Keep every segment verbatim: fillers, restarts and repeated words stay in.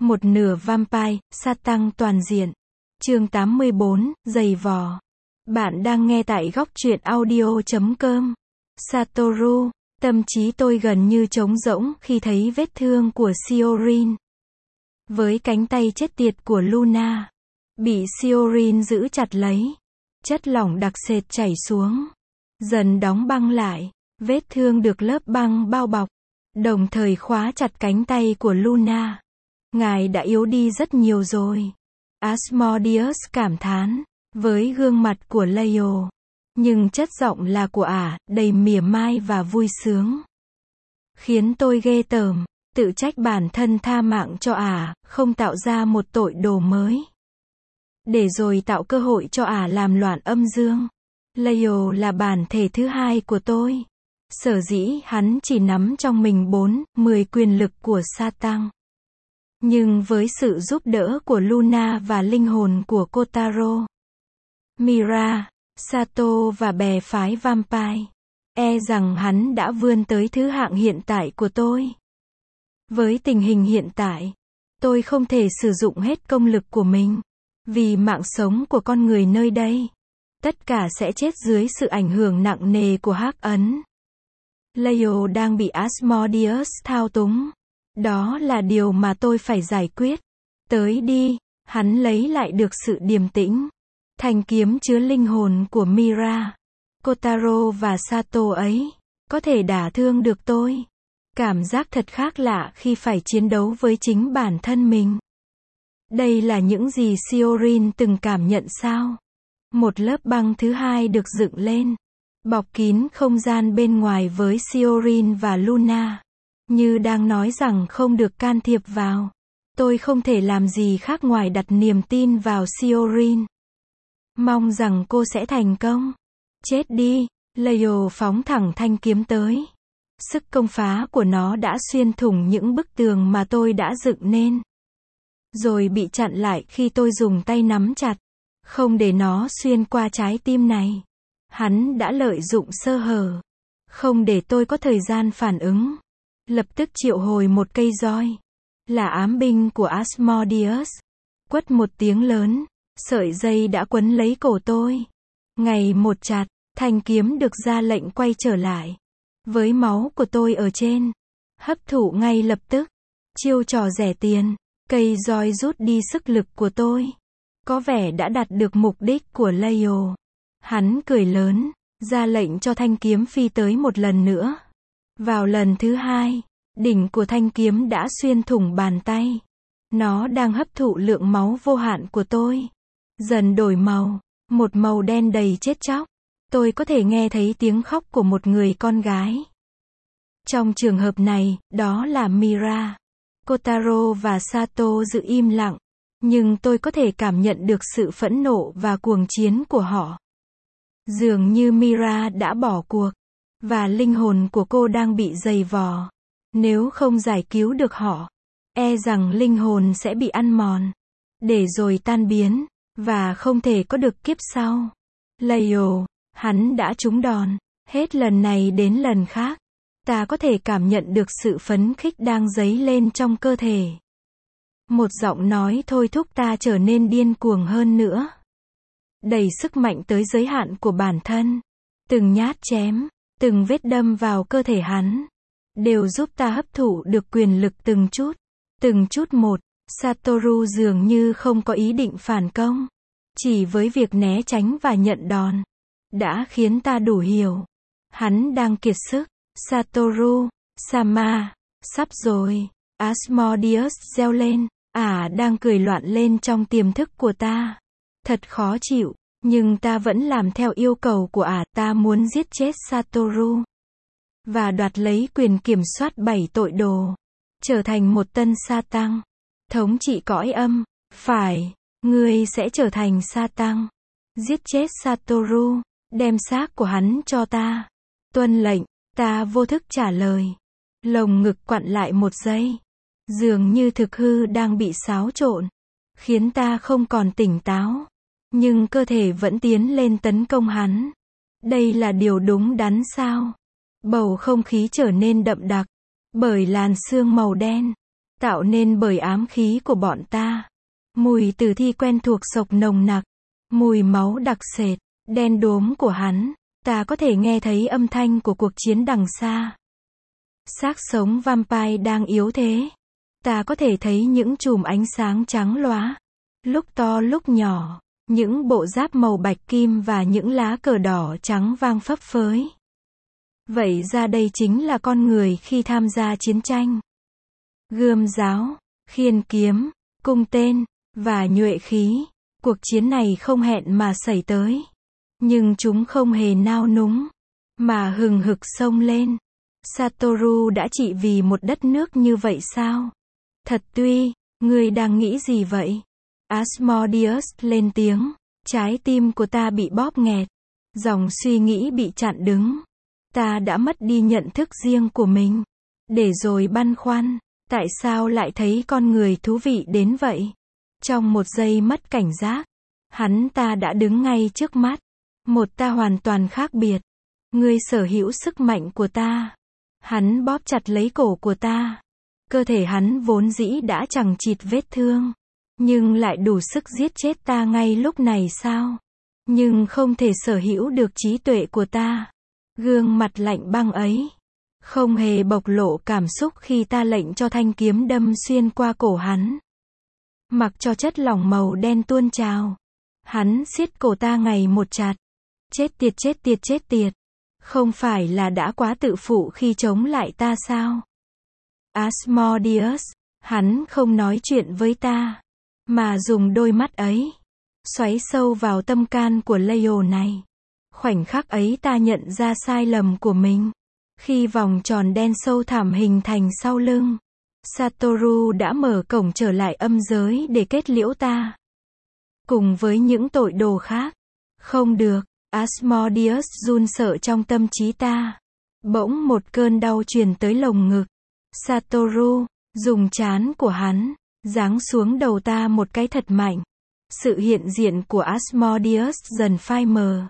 Một nửa vampire, sát tăng toàn diện. Chương tám mươi bốn, giày vò. Bạn đang nghe tại góc truyện audio chấm com. Satoru, tâm trí tôi gần như trống rỗng khi thấy vết thương của Shiorin. Với cánh tay chết tiệt của Luna, bị Shiorin giữ chặt lấy. Chất lỏng đặc sệt chảy xuống, dần đóng băng lại. Vết thương được lớp băng bao bọc, đồng thời khóa chặt cánh tay của Luna. Ngài đã yếu đi rất nhiều rồi. Asmodeus cảm thán, với gương mặt của Leo. Nhưng chất giọng là của ả, đầy mỉa mai và vui sướng. Khiến tôi ghê tởm, tự trách bản thân tha mạng cho ả, không tạo ra một tội đồ mới. Để rồi tạo cơ hội cho ả làm loạn âm dương. Leo là bản thể thứ hai của tôi. Sở dĩ hắn chỉ nắm trong mình bốn, mười quyền lực của Satan. Nhưng với sự giúp đỡ của Luna và linh hồn của Kotaro, Mira, Sato và bè phái vampire, e rằng hắn đã vươn tới thứ hạng hiện tại của tôi. Với tình hình hiện tại, tôi không thể sử dụng hết công lực của mình, vì mạng sống của con người nơi đây, tất cả sẽ chết dưới sự ảnh hưởng nặng nề của hắc ấn. Leo đang bị Asmodeus thao túng. Đó là điều mà tôi phải giải quyết. Tới đi, hắn lấy lại được sự điềm tĩnh. Thanh kiếm chứa linh hồn của Mira, Kotaro và Sato ấy, có thể đả thương được tôi. Cảm giác thật khác lạ khi phải chiến đấu với chính bản thân mình. Đây là những gì Shiorin từng cảm nhận sao? Một lớp băng thứ hai được dựng lên, bọc kín không gian bên ngoài với Shiorin và Luna. Như đang nói rằng không được can thiệp vào. Tôi không thể làm gì khác ngoài đặt niềm tin vào Shiorin. Mong rằng cô sẽ thành công. Chết đi, Leo phóng thẳng thanh kiếm tới. Sức công phá của nó đã xuyên thủng những bức tường mà tôi đã dựng nên. Rồi bị chặn lại khi tôi dùng tay nắm chặt. Không để nó xuyên qua trái tim này. Hắn đã lợi dụng sơ hở. Không để tôi có thời gian phản ứng. Lập tức triệu hồi một cây roi. Là ám binh của Asmodeus. Quất một tiếng lớn. Sợi dây đã quấn lấy cổ tôi. Ngày một chặt, thanh kiếm được ra lệnh quay trở lại. Với máu của tôi ở trên. Hấp thụ ngay lập tức. Chiêu trò rẻ tiền. Cây roi rút đi sức lực của tôi. Có vẻ đã đạt được mục đích của Leo. Hắn cười lớn. Ra lệnh cho thanh kiếm phi tới một lần nữa. Vào lần thứ hai, đỉnh của thanh kiếm đã xuyên thủng bàn tay. Nó đang hấp thụ lượng máu vô hạn của tôi. Dần đổi màu, một màu đen đầy chết chóc. Tôi có thể nghe thấy tiếng khóc của một người con gái. Trong trường hợp này, đó là Mira. Kotaro và Sato giữ im lặng. Nhưng tôi có thể cảm nhận được sự phẫn nộ và cuồng chiến của họ. Dường như Mira đã bỏ cuộc. Và linh hồn của cô đang bị giày vò. Nếu không giải cứu được họ, e rằng linh hồn sẽ bị ăn mòn, để rồi tan biến, và không thể có được kiếp sau. Leo, hắn đã trúng đòn. Hết lần này đến lần khác, ta có thể cảm nhận được sự phấn khích đang dấy lên trong cơ thể. Một giọng nói thôi thúc ta trở nên điên cuồng hơn nữa. Đầy sức mạnh tới giới hạn của bản thân. Từng nhát chém, từng vết đâm vào cơ thể hắn, đều giúp ta hấp thụ được quyền lực từng chút, từng chút một. Satoru dường như không có ý định phản công. Chỉ với việc né tránh và nhận đòn, đã khiến ta đủ hiểu. Hắn đang kiệt sức. Satoru, Sama, sắp rồi. Asmodeus reo lên. Ả đang cười loạn lên trong tiềm thức của ta. Thật khó chịu. Nhưng ta vẫn làm theo yêu cầu của ả. Ta muốn giết chết Satoru. Và đoạt lấy quyền kiểm soát bảy tội đồ. Trở thành một tân Satan. Thống trị cõi âm. Phải. Ngươi sẽ trở thành Satan. Giết chết Satoru. Đem xác của hắn cho ta. Tuân lệnh. Ta vô thức trả lời. Lồng ngực quặn lại một giây. Dường như thực hư đang bị xáo trộn. Khiến ta không còn tỉnh táo. Nhưng cơ thể vẫn tiến lên tấn công hắn. Đây là điều đúng đắn sao? Bầu không khí trở nên đậm đặc. Bởi làn sương màu đen. tạo nên bởi ám khí của bọn ta. Mùi tử thi quen thuộc sộc nồng nặc, mùi máu đặc sệt, đen đốm của hắn, ta có thể nghe thấy âm thanh của cuộc chiến đằng xa. Xác sống vampire đang yếu thế. Ta có thể thấy những chùm ánh sáng trắng lóa, lúc to lúc nhỏ, những bộ giáp màu bạch kim và những lá cờ đỏ trắng vang phấp phới. Vậy ra đây chính là con người khi tham gia chiến tranh. Gươm giáo, khiên kiếm, cung tên, và nhuệ khí. Cuộc chiến này không hẹn mà xảy tới. Nhưng chúng không hề nao núng, mà hừng hực xông lên. Satoru đã trị vì một đất nước như vậy sao? Thật tuy, ngươi đang nghĩ gì vậy? Asmodeus lên tiếng. Trái tim của ta bị bóp nghẹt. Dòng suy nghĩ bị chặn đứng. Ta đã mất đi nhận thức riêng của mình. Để rồi băn khoăn, tại sao lại thấy con người thú vị đến vậy? Trong một giây mất cảnh giác, hắn ta đã đứng ngay trước mắt. Một ta hoàn toàn khác biệt. Ngươi sở hữu sức mạnh của ta. Hắn bóp chặt lấy cổ của ta. Cơ thể hắn vốn dĩ đã chằng chịt vết thương. Nhưng lại đủ sức giết chết ta ngay lúc này sao? Nhưng không thể sở hữu được trí tuệ của ta. Gương mặt lạnh băng ấy không hề bộc lộ cảm xúc khi ta lệnh cho thanh kiếm đâm xuyên qua cổ hắn. Mặc cho chất lỏng màu đen tuôn trào, hắn siết cổ ta ngày một chặt. Chết tiệt chết tiệt chết tiệt. Không phải là đã quá tự phụ khi chống lại ta sao? Asmodeus, hắn không nói chuyện với ta, mà dùng đôi mắt ấy xoáy sâu vào tâm can của Leo này. Khoảnh khắc ấy ta nhận ra sai lầm của mình. Khi vòng tròn đen sâu thẳm hình thành sau lưng, Satoru đã mở cổng trở lại âm giới để kết liễu ta. Cùng với những tội đồ khác. Không được, Asmodeus run sợ trong tâm trí ta. Bỗng một cơn đau truyền tới lồng ngực. Satoru, dùng trán của hắn, giáng xuống đầu ta một cái thật mạnh. Sự hiện diện của Asmodeus dần phai mờ.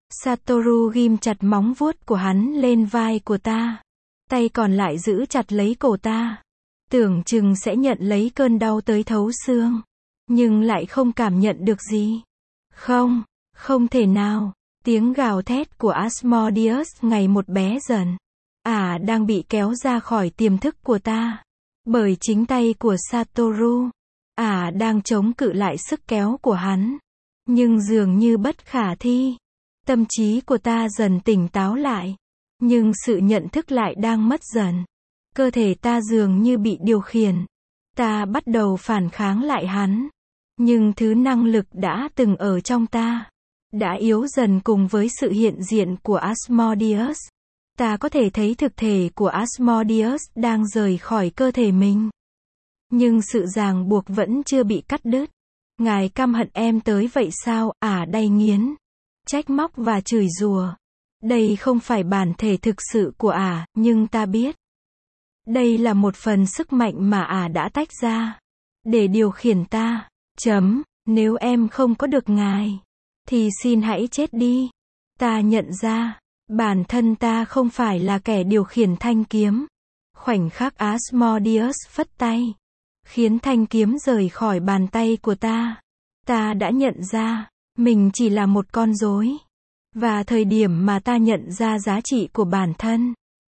Satoru ghim chặt móng vuốt của hắn lên vai của ta. Tay còn lại giữ chặt lấy cổ ta. Tưởng chừng sẽ nhận lấy cơn đau tới thấu xương. Nhưng lại không cảm nhận được gì. Không, không thể nào. Tiếng gào thét của Asmodeus ngày một bé dần. Ả à, đang bị kéo ra khỏi tiềm thức của ta. Bởi chính tay của Satoru. Ả à, đang chống cự lại sức kéo của hắn. Nhưng dường như bất khả thi. Tâm trí của ta dần tỉnh táo lại. Nhưng sự nhận thức lại đang mất dần. Cơ thể ta dường như bị điều khiển. Ta bắt đầu phản kháng lại hắn. Nhưng thứ năng lực đã từng ở trong ta đã yếu dần cùng với sự hiện diện của Asmodeus. Ta có thể thấy thực thể của Asmodeus đang rời khỏi cơ thể mình. Nhưng sự ràng buộc vẫn chưa bị cắt đứt. Ngài căm hận em tới vậy sao? Ả à, đay nghiến, trách móc và chửi rủa. Đây không phải bản thể thực sự của Ả, à, nhưng ta biết. Đây là một phần sức mạnh mà Ả à đã tách ra. Để điều khiển ta. Chấm, nếu em không có được Ngài, thì xin hãy chết đi. Ta nhận ra, bản thân ta không phải là kẻ điều khiển thanh kiếm. Khoảnh khắc Asmodeus phất tay, khiến thanh kiếm rời khỏi bàn tay của ta. Ta đã nhận ra, mình chỉ là một con rối. Và thời điểm mà ta nhận ra giá trị của bản thân,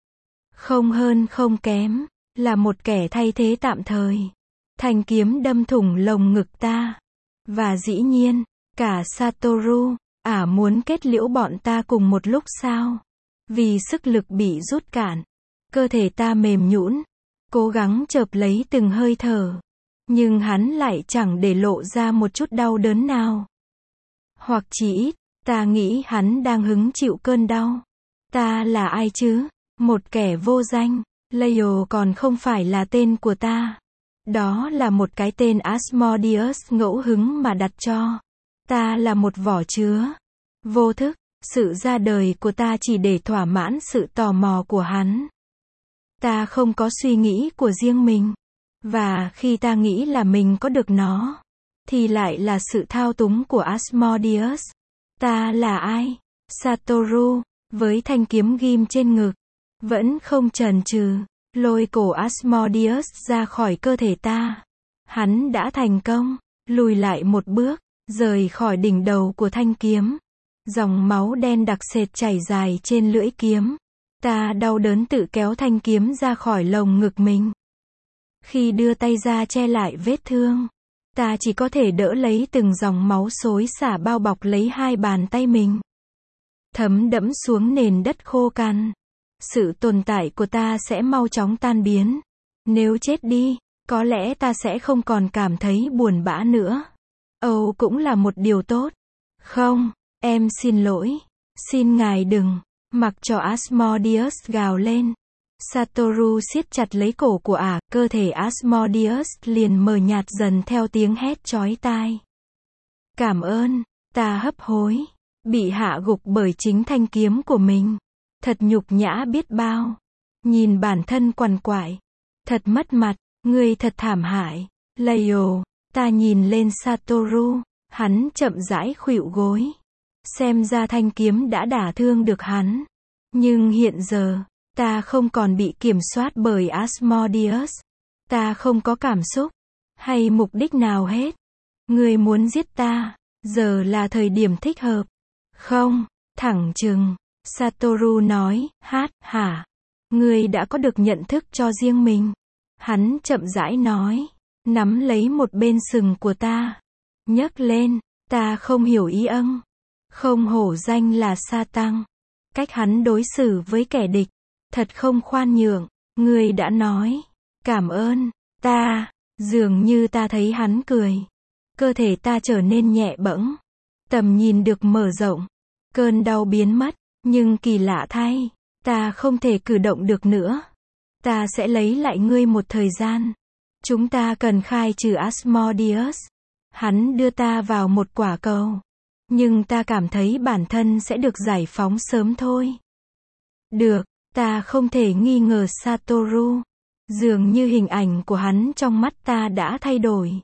không hơn không kém, là một kẻ thay thế tạm thời. Thanh kiếm đâm thủng lồng ngực ta. Và dĩ nhiên, cả Satoru, Ả à muốn kết liễu bọn ta cùng một lúc sao? Vì sức lực bị rút cạn, cơ thể ta mềm nhũn, cố gắng chợp lấy từng hơi thở. Nhưng hắn lại chẳng để lộ ra một chút đau đớn nào. Hoặc chỉ ít, ta nghĩ hắn đang hứng chịu cơn đau. Ta là ai chứ? Một kẻ vô danh. Leo còn không phải là tên của ta. Đó là một cái tên Asmodeus ngẫu hứng mà đặt cho. Ta là một vỏ chứa. Vô thức, sự ra đời của ta chỉ để thỏa mãn sự tò mò của hắn. Ta không có suy nghĩ của riêng mình. Và khi ta nghĩ là mình có được nó, thì lại là sự thao túng của Asmodeus. Ta là ai? Satoru, với thanh kiếm ghim trên ngực, vẫn không chần chừ, lôi cổ Asmodeus ra khỏi cơ thể ta. Hắn đã thành công, lùi lại một bước, rời khỏi đỉnh đầu của thanh kiếm. Dòng máu đen đặc sệt chảy dài trên lưỡi kiếm. Ta đau đớn tự kéo thanh kiếm ra khỏi lồng ngực mình. Khi đưa tay ra che lại vết thương, ta chỉ có thể đỡ lấy từng dòng máu xối xả bao bọc lấy hai bàn tay mình. Thấm đẫm xuống nền đất khô cằn. Sự tồn tại của ta sẽ mau chóng tan biến. Nếu chết đi, có lẽ ta sẽ không còn cảm thấy buồn bã nữa. Âu cũng là một điều tốt. Không, em xin lỗi. Xin ngài đừng. Mặc cho Asmodeus gào lên. Satoru siết chặt lấy cổ của ả, cơ thể Asmodeus liền mờ nhạt dần theo tiếng hét chói tai. Cảm ơn, ta hấp hối. Bị hạ gục bởi chính thanh kiếm của mình. Thật nhục nhã biết bao. Nhìn bản thân quằn quại. Thật mất mặt, ngươi thật thảm hại. Leio, ta nhìn lên Satoru, hắn chậm rãi khuỵu gối. Xem ra thanh kiếm đã đả thương được hắn. Nhưng hiện giờ, ta không còn bị kiểm soát bởi Asmodeus. Ta không có cảm xúc, hay mục đích nào hết. Ngươi muốn giết ta, giờ là thời điểm thích hợp. Không, thẳng chừng. Satoru nói, hát, hả? Ngươi đã có được nhận thức cho riêng mình. Hắn chậm rãi nói, nắm lấy một bên sừng của ta. Nhấc lên, ta không hiểu ý âng. Không hổ danh là Satan. Cách hắn đối xử với kẻ địch, thật không khoan nhượng. Ngươi đã nói, cảm ơn, ta, dường như ta thấy hắn cười. Cơ thể ta trở nên nhẹ bẫng. Tầm nhìn được mở rộng. Cơn đau biến mất, nhưng kỳ lạ thay, ta không thể cử động được nữa. Ta sẽ lấy lại ngươi một thời gian. Chúng ta cần khai trừ Asmodeus. Hắn đưa ta vào một quả cầu. Nhưng ta cảm thấy bản thân sẽ được giải phóng sớm thôi. Được, ta không thể nghi ngờ Satoru. Dường như hình ảnh của hắn trong mắt ta đã thay đổi.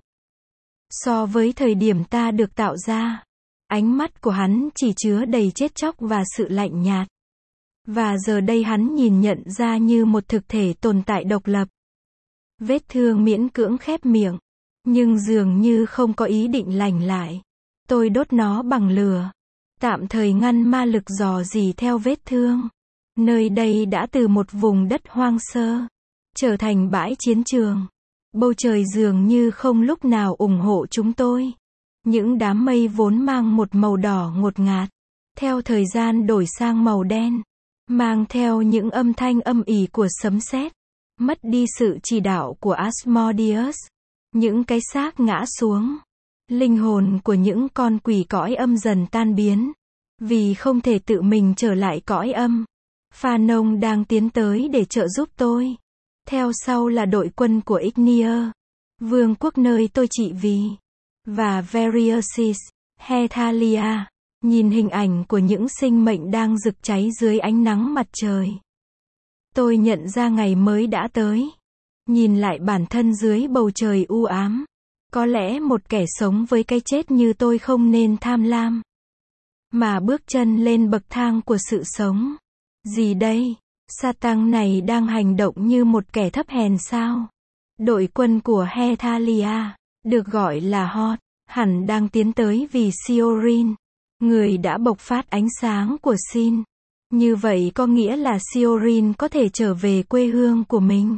So với thời điểm ta được tạo ra, ánh mắt của hắn chỉ chứa đầy chết chóc và sự lạnh nhạt. Và giờ đây hắn nhìn nhận ra như một thực thể tồn tại độc lập. Vết thương miễn cưỡng khép miệng, nhưng dường như không có ý định lành lại. Tôi đốt nó bằng lửa, tạm thời ngăn ma lực dò dỉ theo vết thương. Nơi đây đã từ một vùng đất hoang sơ, trở thành bãi chiến trường. Bầu trời dường như không lúc nào ủng hộ chúng tôi. Những đám mây vốn mang một màu đỏ ngột ngạt, theo thời gian đổi sang màu đen, mang theo những âm thanh âm ỉ của sấm sét, mất đi sự chỉ đạo của Asmodeus. Những cái xác ngã xuống. Linh hồn của những con quỷ cõi âm dần tan biến. Vì không thể tự mình trở lại cõi âm. Phanon đang tiến tới để trợ giúp tôi. Theo sau là đội quân của Ignier, vương quốc nơi tôi trị vì. Và Veriusis, Hetalia. Nhìn hình ảnh của những sinh mệnh đang rực cháy dưới ánh nắng mặt trời. Tôi nhận ra ngày mới đã tới. Nhìn lại bản thân dưới bầu trời u ám. Có lẽ một kẻ sống với cái chết như tôi không nên tham lam. Mà bước chân lên bậc thang của sự sống. Gì đây? Satan này đang hành động như một kẻ thấp hèn sao? Đội quân của Hetalia, được gọi là Hot, hẳn đang tiến tới vì Siorin, người đã bộc phát ánh sáng của Sin. Như vậy có nghĩa là Siorin có thể trở về quê hương của mình.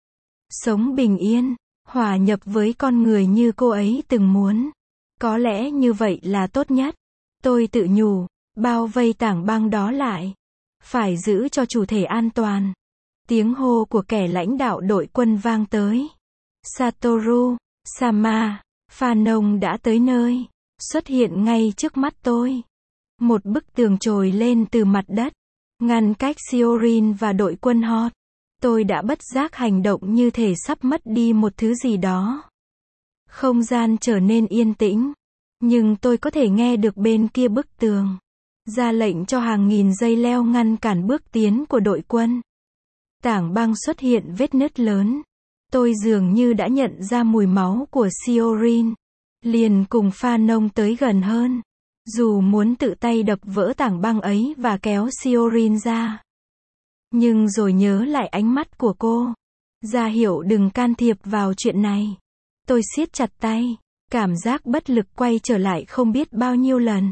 Sống bình yên, hòa nhập với con người như cô ấy từng muốn. Có lẽ như vậy là tốt nhất. Tôi tự nhủ, bao vây tảng băng đó lại. Phải giữ cho chủ thể an toàn. Tiếng hô của kẻ lãnh đạo đội quân vang tới. Satoru, Sama, Phanon đã tới nơi. Xuất hiện ngay trước mắt tôi. Một bức tường trồi lên từ mặt đất. Ngăn cách Siorin và đội quân Hot. Tôi đã bất giác hành động như thể sắp mất đi một thứ gì đó. Không gian trở nên yên tĩnh. Nhưng tôi có thể nghe được bên kia bức tường. Ra lệnh cho hàng nghìn dây leo ngăn cản bước tiến của đội quân. Tảng băng xuất hiện vết nứt lớn. Tôi dường như đã nhận ra mùi máu của Siorin. Liền cùng Phanon tới gần hơn. Dù muốn tự tay đập vỡ tảng băng ấy và kéo Siorin ra. Nhưng rồi nhớ lại ánh mắt của cô. ra hiệu đừng can thiệp vào chuyện này. Tôi siết chặt tay, cảm giác bất lực quay trở lại không biết bao nhiêu lần.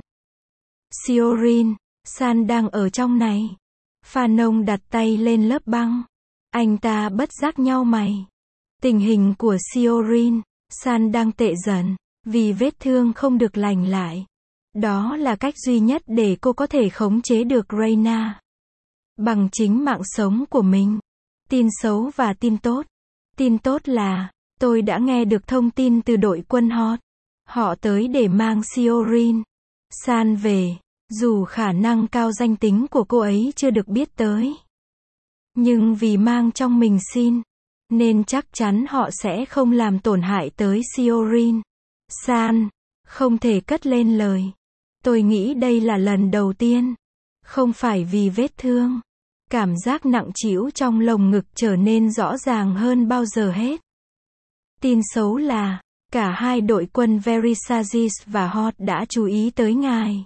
Siorin, San đang ở trong này. Pha Nông đặt tay lên lớp băng. Anh ta bất giác nhau mày. Tình hình của Siorin, San đang tệ dần, vì vết thương không được lành lại. Đó là cách duy nhất để cô có thể khống chế được Reyna. Bằng chính mạng sống của mình. Tin xấu và tin tốt. Tin tốt là, tôi đã nghe được thông tin từ đội quân Hot. Họ tới để mang Siorin, San về, dù khả năng cao danh tính của cô ấy chưa được biết tới. Nhưng vì mang trong mình Sin, nên chắc chắn họ sẽ không làm tổn hại tới Siorin. San, không thể cất lên lời. Tôi nghĩ đây là lần đầu tiên. Không phải vì vết thương. Cảm giác nặng trĩu trong lồng ngực trở nên rõ ràng hơn bao giờ hết. Tin xấu là, cả hai đội quân Verisagis và Hot đã chú ý tới ngài.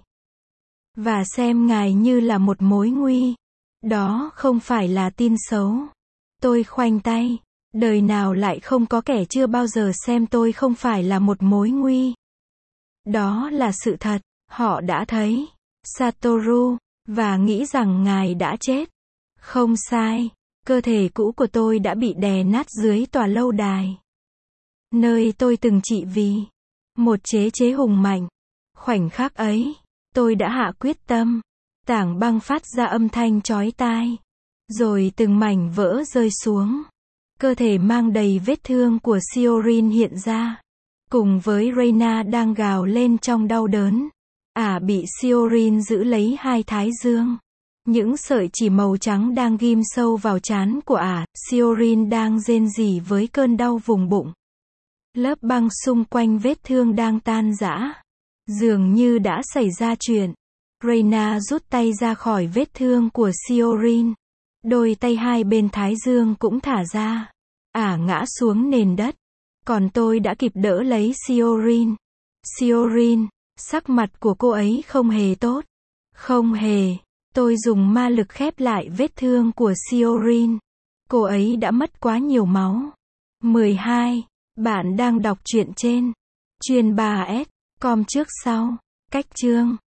Và xem ngài như là một mối nguy. Đó không phải là tin xấu. Tôi khoanh tay. Đời nào lại không có kẻ chưa bao giờ xem tôi không phải là một mối nguy. Đó là sự thật. Họ đã thấy Satoru, và nghĩ rằng ngài đã chết. Không sai. Cơ thể cũ của tôi đã bị đè nát dưới tòa lâu đài. Nơi tôi từng trị vì một chế chế hùng mạnh. Khoảnh khắc ấy, tôi đã hạ quyết tâm. Tảng băng phát ra âm thanh chói tai. Rồi từng mảnh vỡ rơi xuống. Cơ thể mang đầy vết thương của Siorin hiện ra. Cùng với Reyna đang gào lên trong đau đớn. Ả bị Siorin giữ lấy hai thái dương. Những sợi chỉ màu trắng đang ghim sâu vào trán của Ả. Siorin đang rên rỉ với cơn đau vùng bụng. Lớp băng xung quanh vết thương đang tan rã. Dường như đã xảy ra chuyện. Reyna rút tay ra khỏi vết thương của Siorin. Đôi tay hai bên thái dương cũng thả ra. Ả ngã xuống nền đất. Còn tôi đã kịp đỡ lấy Siorin. Siorin, sắc mặt của cô ấy không hề tốt. Không hề. Tôi dùng ma lực khép lại vết thương của Siorin. Cô ấy đã mất quá nhiều máu. mười hai. Bạn đang đọc truyện trên Chuyên ba S com trước sau. Cách chương